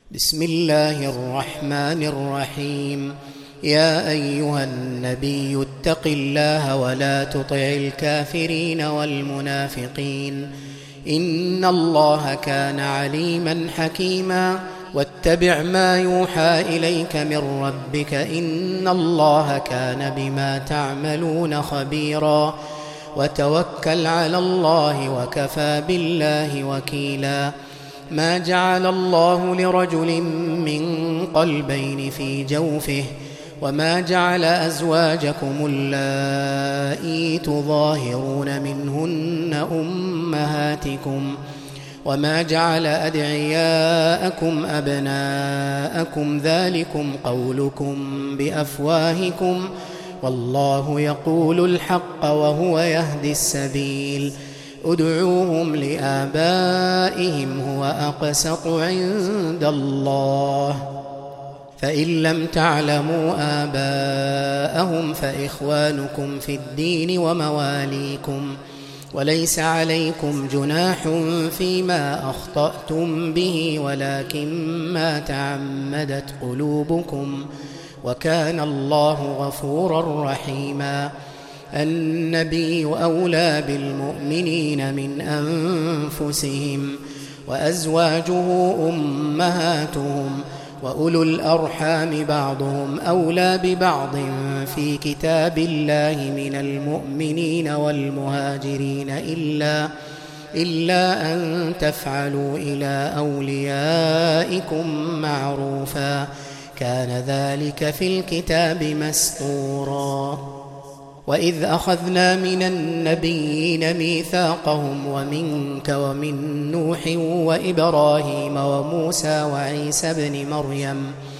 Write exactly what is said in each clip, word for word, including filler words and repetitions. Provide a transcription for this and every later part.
بسم الله الرحمن الرحيم. يا أيها النبي اتق الله ولا تطع الكافرين والمنافقين إن الله كان عليما حكيما. واتبع ما يوحى إليك من ربك إن الله كان بما تعملون خبيرا. وتوكل على الله وكفى بالله وكيلا. ما جعل الله لرجل من قلبين في جوفه وما جعل أزواجكم اللائي تظاهرون منهن أمهاتكم وما جعل أدعياءكم أبناءكم ذلكم قولكم بأفواهكم والله يقول الحق وهو يهدي السبيل. ادعوهم لآبائهم هو أقسط عند الله فإن لم تعلموا آباءهم فإخوانكم في الدين ومواليكم وليس عليكم جناح فيما أخطأتم به ولكن ما تعمدت قلوبكم وكان الله غفورا رحيما. النبي أولى بالمؤمنين من أنفسهم وأزواجه أمهاتهم وأولو الأرحام بعضهم أولى ببعض في كتاب الله من المؤمنين والمهاجرين إلا, إلا أن تفعلوا إلى أوليائكم معروفا كان ذلك في الكتاب مسطورا. وإذ أخذنا من النبيين ميثاقهم ومنك ومن نوح وإبراهيم وموسى وعيسى بن مريم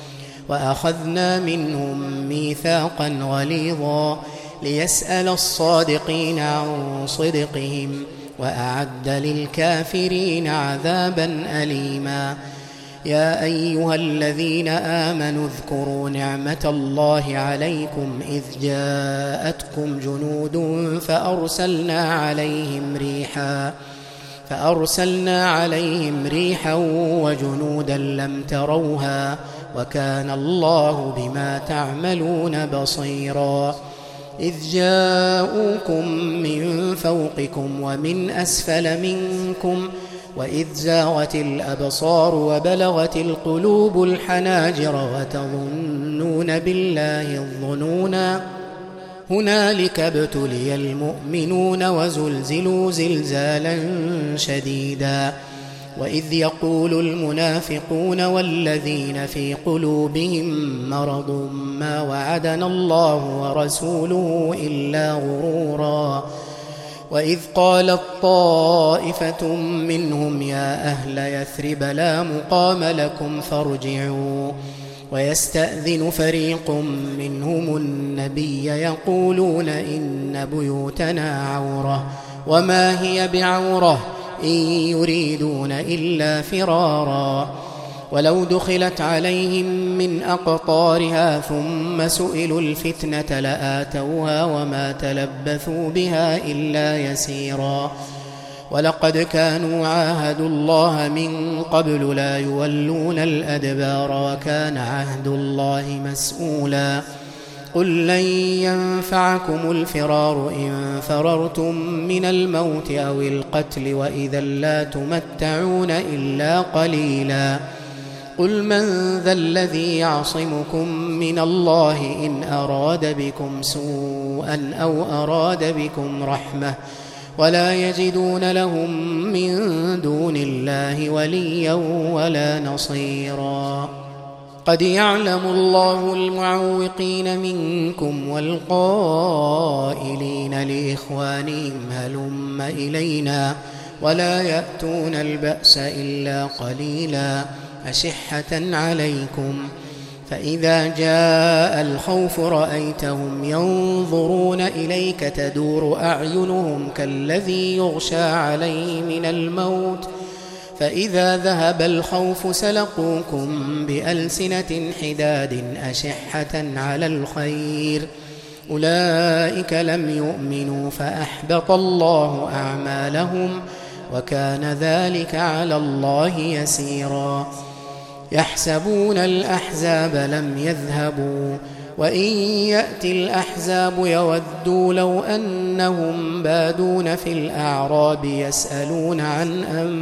وأخذنا منهم ميثاقا غليظا ليسأل الصادقين عن صدقهم وأعد للكافرين عذابا أليما. يا أيها الذين آمنوا اذكروا نعمة الله عليكم إذ جاءتكم جنود فأرسلنا عليهم ريحا فأرسلنا عليهم ريحا وجنودا لم تروها وكان الله بما تعملون بصيرا. إذ جاءوكم من فوقكم ومن أسفل منكم وإذ زاغت الأبصار وبلغت القلوب الحناجر وتظنون بالله الظنونا هنالك ابتلي المؤمنون وزلزلوا زلزالا شديدا. وإذ يقول المنافقون والذين في قلوبهم مرض ما وعدنا الله ورسوله إلا غرورا. وإذ قالت طائفة منهم يا أهل يثرب لا مقام لكم فارجعوا ويستأذن فريق منهم النبي يقولون إن بيوتنا عورة وما هي بعورة إن يريدون إلا فرارا. ولو دخلت عليهم من أقطارها ثم سئلوا الفتنة لآتوها وما تلبثوا بها إلا يسيرا. ولقد كانوا عاهدوا الله من قبل لا يولون الأدبار وكان عهد الله مسؤولا. قل لن ينفعكم الفرار إن فررتم من الموت أو القتل وإذا لا تمتعون إلا قليلا. قل من ذا الذي يعصمكم من الله إن أراد بكم سوءا أو أراد بكم رحمة ولا يجدون لهم من دون الله وليا ولا نصيرا. قد يعلم الله المعوقين منكم والقائلين لإخوانهم هلم إلينا ولا يأتون البأس إلا قليلا أشحة عليكم. فإذا جاء الخوف رأيتهم ينظرون إليك تدور أعينهم كالذي يغشى عليه من الموت فإذا ذهب الخوف سلقوكم بألسنة حداد أشحة على الخير أولئك لم يؤمنوا فأحبط الله أعمالهم وكان ذلك على الله يسيرا. يحسبون الأحزاب لم يذهبوا وإن يأتي الأحزاب يودوا لو أنهم بادون في الأعراب يسألون عن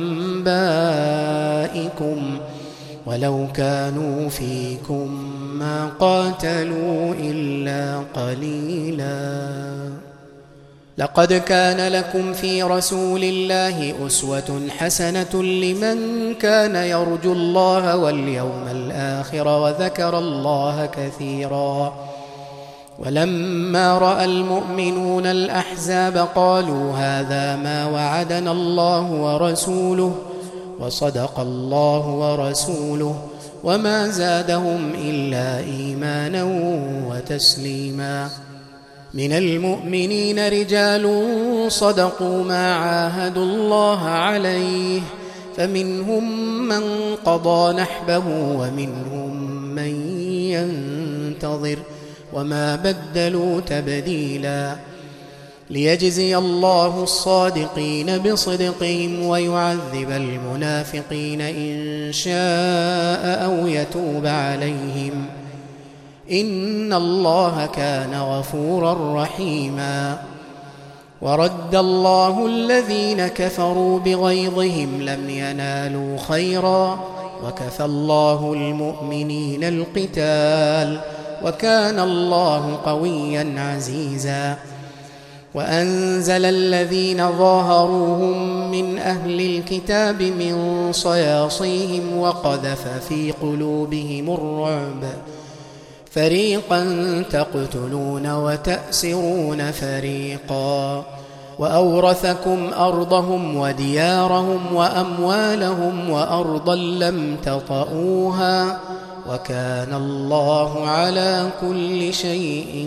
أنبائكم ولو كانوا فيكم ما قاتلوا إلا قليلا. لقد كان لكم في رسول الله أسوة حسنة لمن كان يرجو الله واليوم الآخر وذكر الله كثيرا. ولما رأى المؤمنون الأحزاب قالوا هذا ما وعدنا الله ورسوله وصدق الله ورسوله وما زادهم إلا إيمانا وتسليما. من المؤمنين رجال صدقوا ما عاهدوا الله عليه فمنهم من قضى نحبه ومنهم من ينتظر وما بدلوا تبديلا. ليجزي الله الصادقين بصدقهم ويعذب المنافقين إن شاء أو يتوب عليهم إن الله كان غفورا رحيما. ورد الله الذين كفروا بغيظهم لم ينالوا خيرا وكفى الله المؤمنين القتال وكان الله قويا عزيزا. وأنزل الذين ظاهروهم من أهل الكتاب من صياصيهم وقذف في قلوبهم الرعب فريقا تقتلون وتأسرون فريقا وأورثكم أرضهم وديارهم وأموالهم وأرضا لم تطئوها وكان الله على كل شيء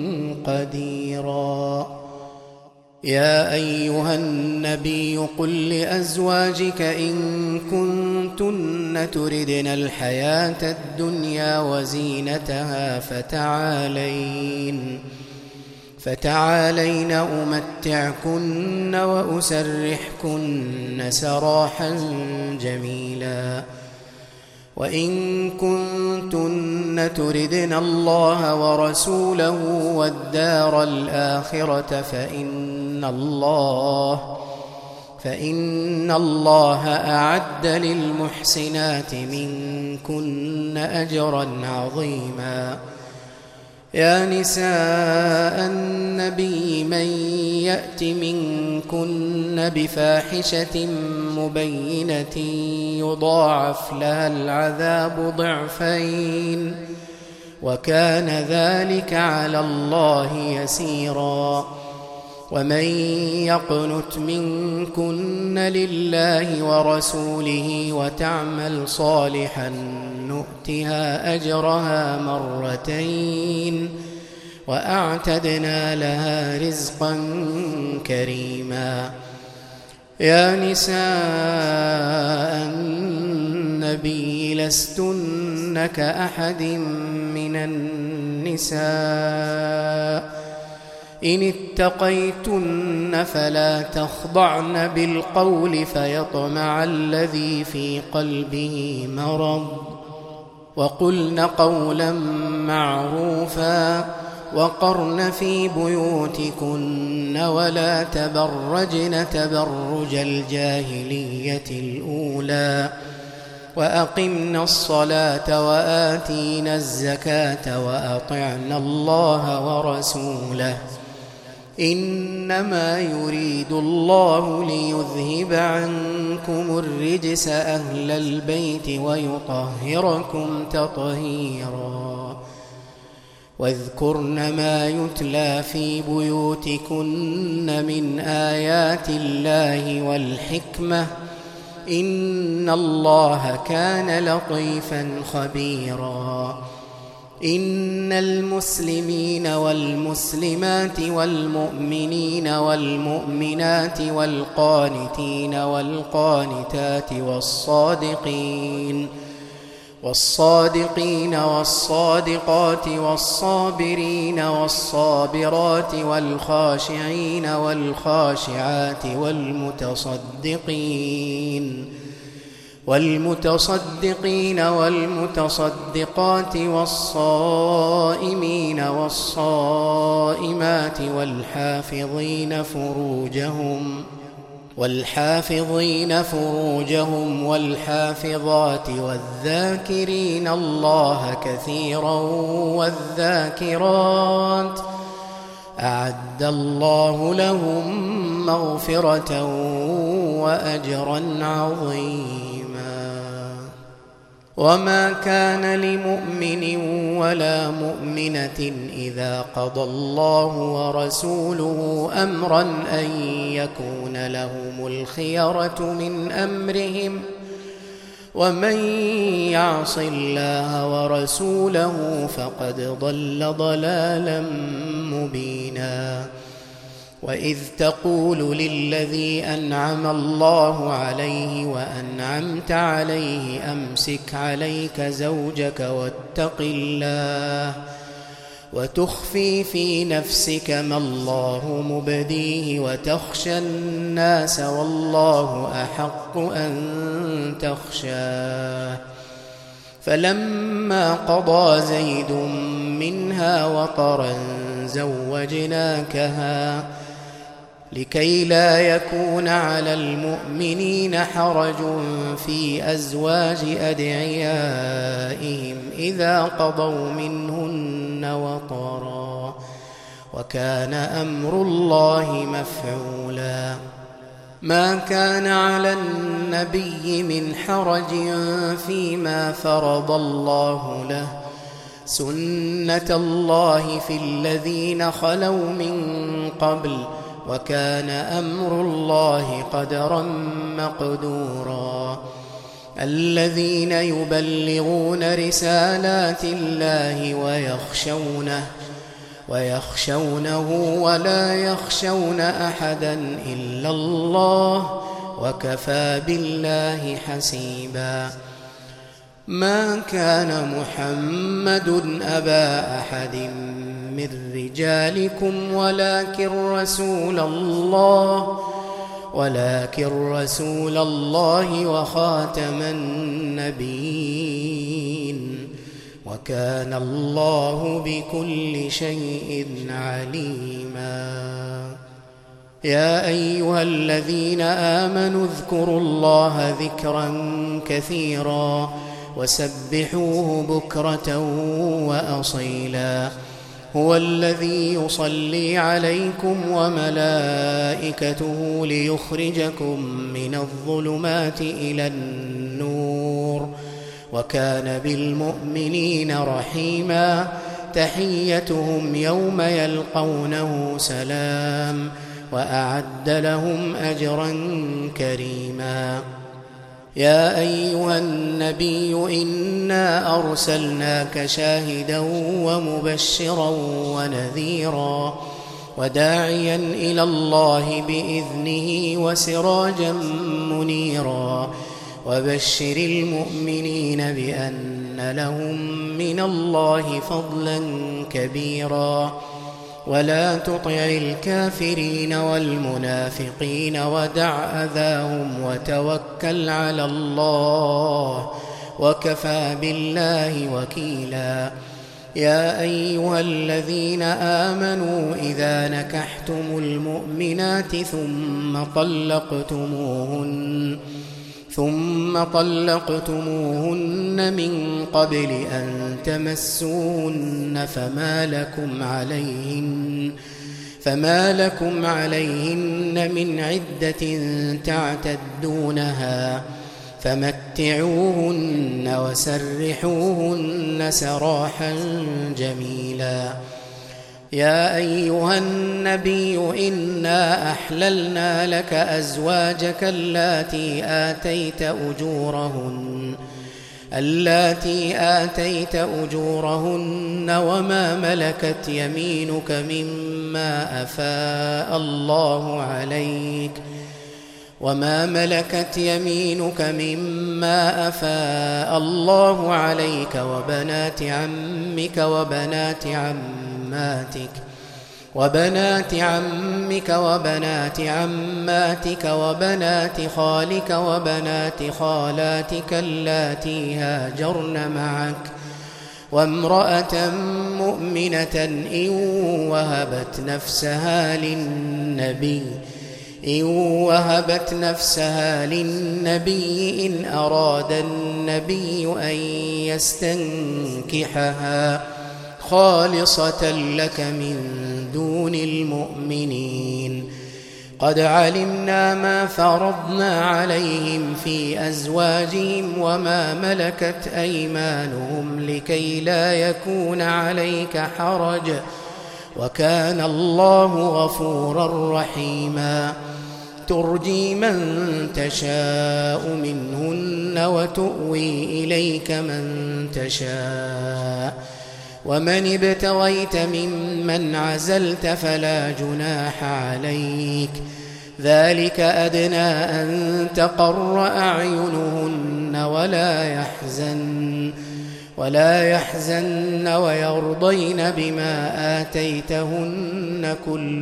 قديرا. يا أيها النبي قل لأزواجك إن كنتن تردن الحياة الدنيا وزينتها فتعالين فتعالين أمتعكن وأسرحكن سراحا جميلا. وإن كنتن تردن الله ورسوله والدار الآخرة فإن الله فإن الله أعد للمحسنات منكن أجرا عظيما. يا نساء النبي من يأت منكن بفاحشة مبينة يضاعف لها العذاب ضعفين وكان ذلك على الله يسيرا. ومن يقنت منكن لله ورسوله وتعمل صالحا نؤتها أجرها مرتين وأعتدنا لها رزقا كريما. يا نساء النبي لستن كأحد من النساء إن اتقيتن فلا تخضعن بالقول فيطمع الذي في قلبه مرض وقلن قولا معروفا وقرن في بيوتكن ولا تبرجن تبرج الجاهلية الأولى وأقمنا الصلاة وآتينا الزكاة وأطعنا الله ورسوله إنما يريد الله ليذهب عنكم الرجس أهل البيت ويطهركم تطهيرا. واذكرن ما يتلى في بيوتكن من آيات الله والحكمة إن الله كان لطيفا خبيرا. إن المسلمين والمسلمات والمؤمنين والمؤمنات والقانتين والقانتات والصادقين والصادقين والصادقات والصابرين والصابرات والخاشعين والخاشعات والمتصدقين والمتصدقين والمتصدقات والصائمين والصائمات والحافظين فروجهم والحافظين فروجهم والحافظات والذاكرين الله كثيرا والذاكرات أعد الله لهم مغفرة وأجرا عظيما. وما كان لمؤمن ولا مؤمنة إذا قضى الله ورسوله أمرا أن يكون لهم الخيرة من أمرهم ومن يعص الله ورسوله فقد ضل ضلالا مبينا. وإذ تقول للذي أنعم الله عليه وأنعمت عليه أمسك عليك زوجك واتق الله وتخفي في نفسك ما الله مبديه وتخشى الناس والله أحق أن تخشاه. فلما قضى زيد منها وطرا زوجناكها لكي لا يكون على المؤمنين حرج في أزواج أدعيائهم إذا قضوا منهن وطرا وكان أمر الله مفعولا. ما كان على النبي من حرج فيما فرض الله له سنة الله في الذين خلوا من قبل وكان أمر الله قدرا مقدورا. الذين يبلغون رسالات الله ويخشونه ويخشونه ولا يخشون أحدا إلا الله وكفى بالله حسيبا. ما كان محمد أبا أحد من رجالكم ولكن رسول الله ولكن رسول الله وخاتم النبيين وكان الله بكل شيء عليما. يا أيها الذين آمنوا اذكروا الله ذكرا كثيرا وسبحوه بكرة وأصيلا. هو الذي يصلي عليكم وملائكته ليخرجكم من الظلمات إلى النور وكان بالمؤمنين رحيما. تحيتهم يوم يلقونه سلام وأعد لهم أجرا كريما. يا أيها النبي إنا أرسلناك شاهدا ومبشرا ونذيرا وداعيا إلى الله بإذنه وسراجا منيرا. وبشر المؤمنين بأن لهم من الله فضلا كبيرا. ولا تطع الكافرين والمنافقين ودع أذاهم وتوكل على الله وكفى بالله وكيلا. يا أيها الذين آمنوا إذا نكحتم المؤمنات ثم طلقتموهن ثم طلقتموهن من قبل أن تمسوهن فما لكم عليهن فما لكم عليهن من عدة تعتدونها فمتعوهن وسرحوهن سراحا جميلا. يا أيها النبي إنا أحللنا لك أزواجك اللاتي آتيت أجورهن اللاتي آتيت أجورهن وما ملكت يمينك مما أفاء الله عليك وما ملكت يمينك مما أفاء الله عليك وبنات عمك وبنات عماتك وبنات عمك وبنات عماتك وبنات خالك وبنات خالاتك اللاتي هاجرن معك وامرأة مؤمنة إن وهبت نفسها للنبي إن وهبت نفسها للنبي إن أراد النبي أن يستنكحها خالصة لك من دون المؤمنين. قد علمنا ما فرضنا عليهم في أزواجهم وما ملكت أيمانهم لكي لا يكون عليك حرج وكان الله غفورا رحيما. ترجي من تشاء منهن وتؤوي إليك من تشاء ومن ابتغيت ممن عزلت فلا جناح عليك ذلك أدنى أن تقر أعينهن ولا يحزن ولا يحزن ويرضين بما آتيتهن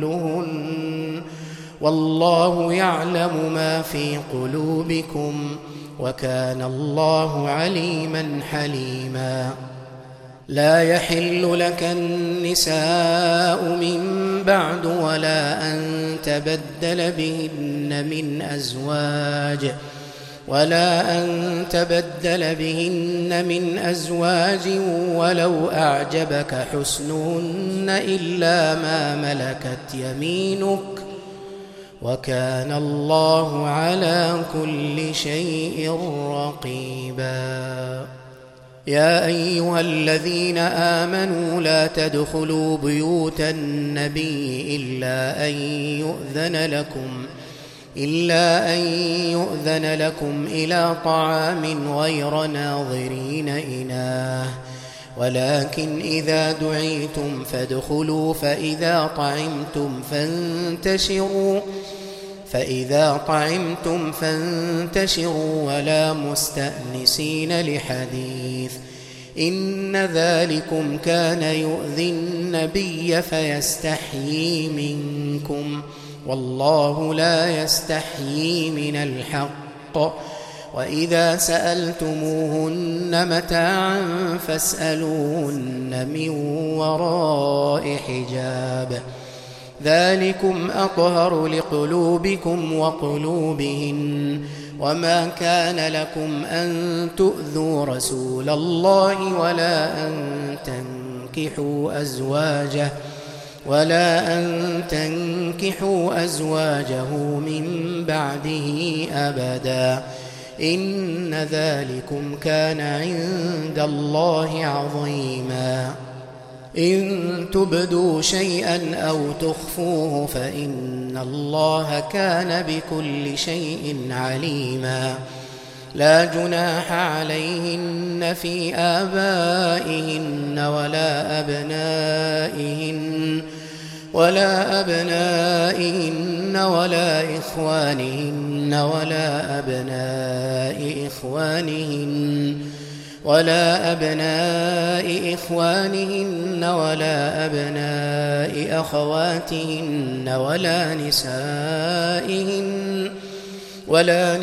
كلهن والله يعلم ما في قلوبكم وكان الله عليما حليما. لا يحل لك النساء من بعد ولا أن تبدل بهن من أزواج ولا أن تبدل بهن من أزواج ولو أعجبك حسنهن إلا ما ملكت يمينك وكان الله على كل شيء رقيبا. يا أيها الذين آمنوا لا تدخلوا بيوت النبي إلا أن يؤذن لكم إلا أن يؤذن لكم إلى طعام غير ناظرين إناه ولكن إذا دعيتم فادخلوا فإذا طعمتم فانتشروا فإذا طعمتم فانتشروا ولا مستأنسين لحديث إن ذلكم كان يؤذي النبي فيستحيي منكم والله لا يستحيي من الحق وإذا سألتموهن متاعا فاسألوهن من وراء حجاب ذلكم أطهر لقلوبكم وقلوبهن وما كان لكم أن تؤذوا رسول الله ولا أن تنكحوا أزواجه ولا أن تنكحوا أزواجه من بعده أبدا إن ذلكم كان عند الله عظيما. إن تبدوا شيئا أو تخفوه فإن الله كان بكل شيء عليما. لا جناح عليهن في آبائهن ولا أبنائهن ولا أبنائهن ولا إخوانهن ولا أبناء إخوانهن ولا أبناء إخوانهن ولا أبناء أخواتهن ولا نسائهن ولا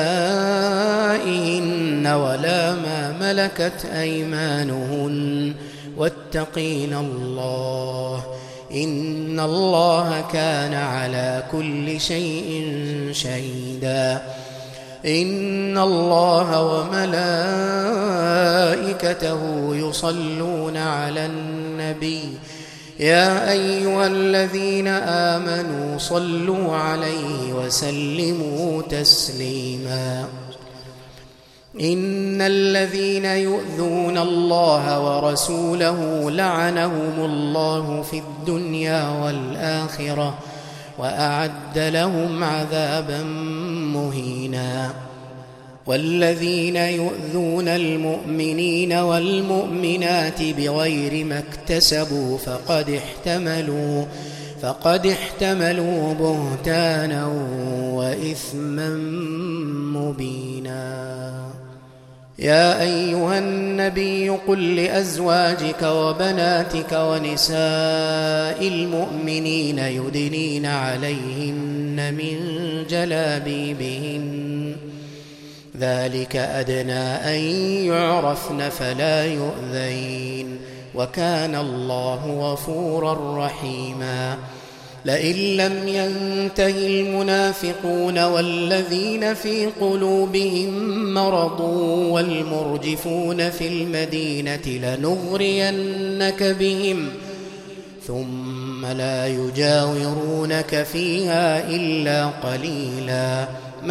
نسائهن ولا ما ملكت أيمانهن واتقين الله إن الله كان على كل شيء شهيدا. إن الله وملائكته يصلون على النبي يا أيها الذين آمنوا صلوا عليه وسلموا تسليما. إن الذين يؤذون الله ورسوله لعنهم الله في الدنيا والآخرة وأعد لهم عذابا مهينا. والذين يؤذون المؤمنين والمؤمنات بغير ما اكتسبوا فقد احتملوا فقد احتملوا بهتانا وإثما مبينا. يا أيها النبي قل لأزواجك وبناتك ونساء المؤمنين يدنين عليهن من جلابيبهن ذلك أدنى أن يعرفن فلا يؤذين وكان الله غفورا رحيما. لئن لم ينته المنافقون والذين في قلوبهم مرض والمرجفون في المدينة لنغرينك بهم ثم لا يجاورونك فيها إلا قليلا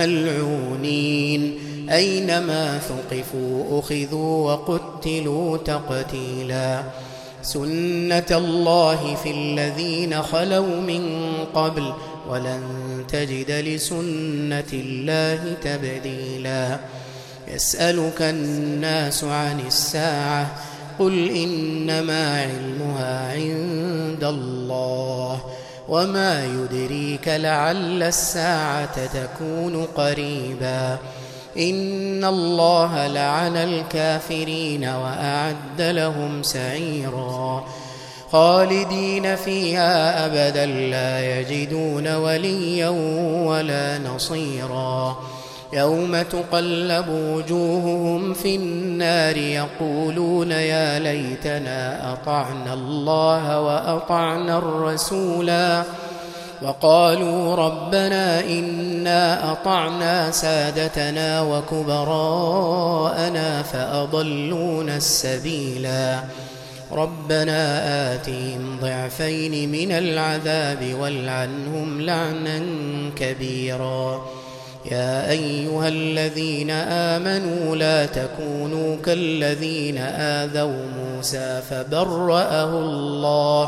ملعونين أينما ثقفوا أخذوا وقتلوا تقتيلا. سنة الله في الذين خلوا من قبل ولن تجد لسنة الله تبديلا. يسألك الناس عن الساعة قل إنما علمها عند الله وما يدريك لعل الساعة تكون قريبا. إن الله لعن الكافرين وأعد لهم سعيرا خالدين فيها أبدا لا يجدون وليا ولا نصيرا. يوم تقلب وجوههم في النار يقولون يا ليتنا أطعنا الله وأطعنا الرسولا وقالوا ربنا إنا أطعنا سادتنا وكبراءنا فأضلونا السبيلا. ربنا آتهم ضعفين من العذاب والعنهم لعنا كبيرا. يا أيها الذين آمنوا لا تكونوا كالذين آذوا موسى فبرأه الله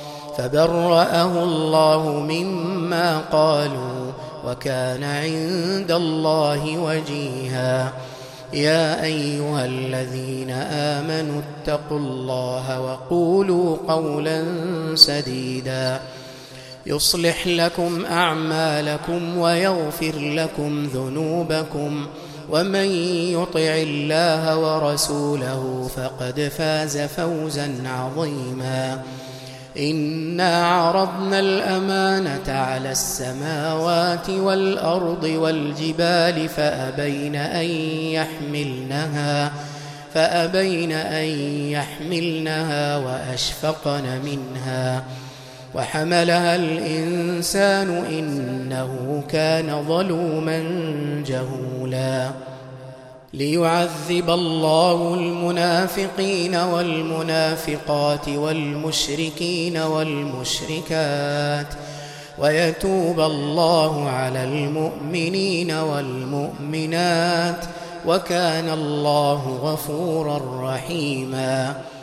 فبرأه الله مما قالوا وكان عند الله وجيها. يا أيها الذين آمنوا اتقوا الله وقولوا قولا سديدا يصلح لكم أعمالكم ويغفر لكم ذنوبكم ومن يطع الله ورسوله فقد فاز فوزا عظيما. إنا عرضنا الأمانة على السماوات والأرض والجبال فأبين أن يحملنها فأبين أن يحملنها وأشفقن منها وحملها الإنسان إنه كان ظلوما جهولا. ليعذب الله المنافقين والمنافقات والمشركين والمشركات ويتوب الله على المؤمنين والمؤمنات وكان الله غفورا رحيما.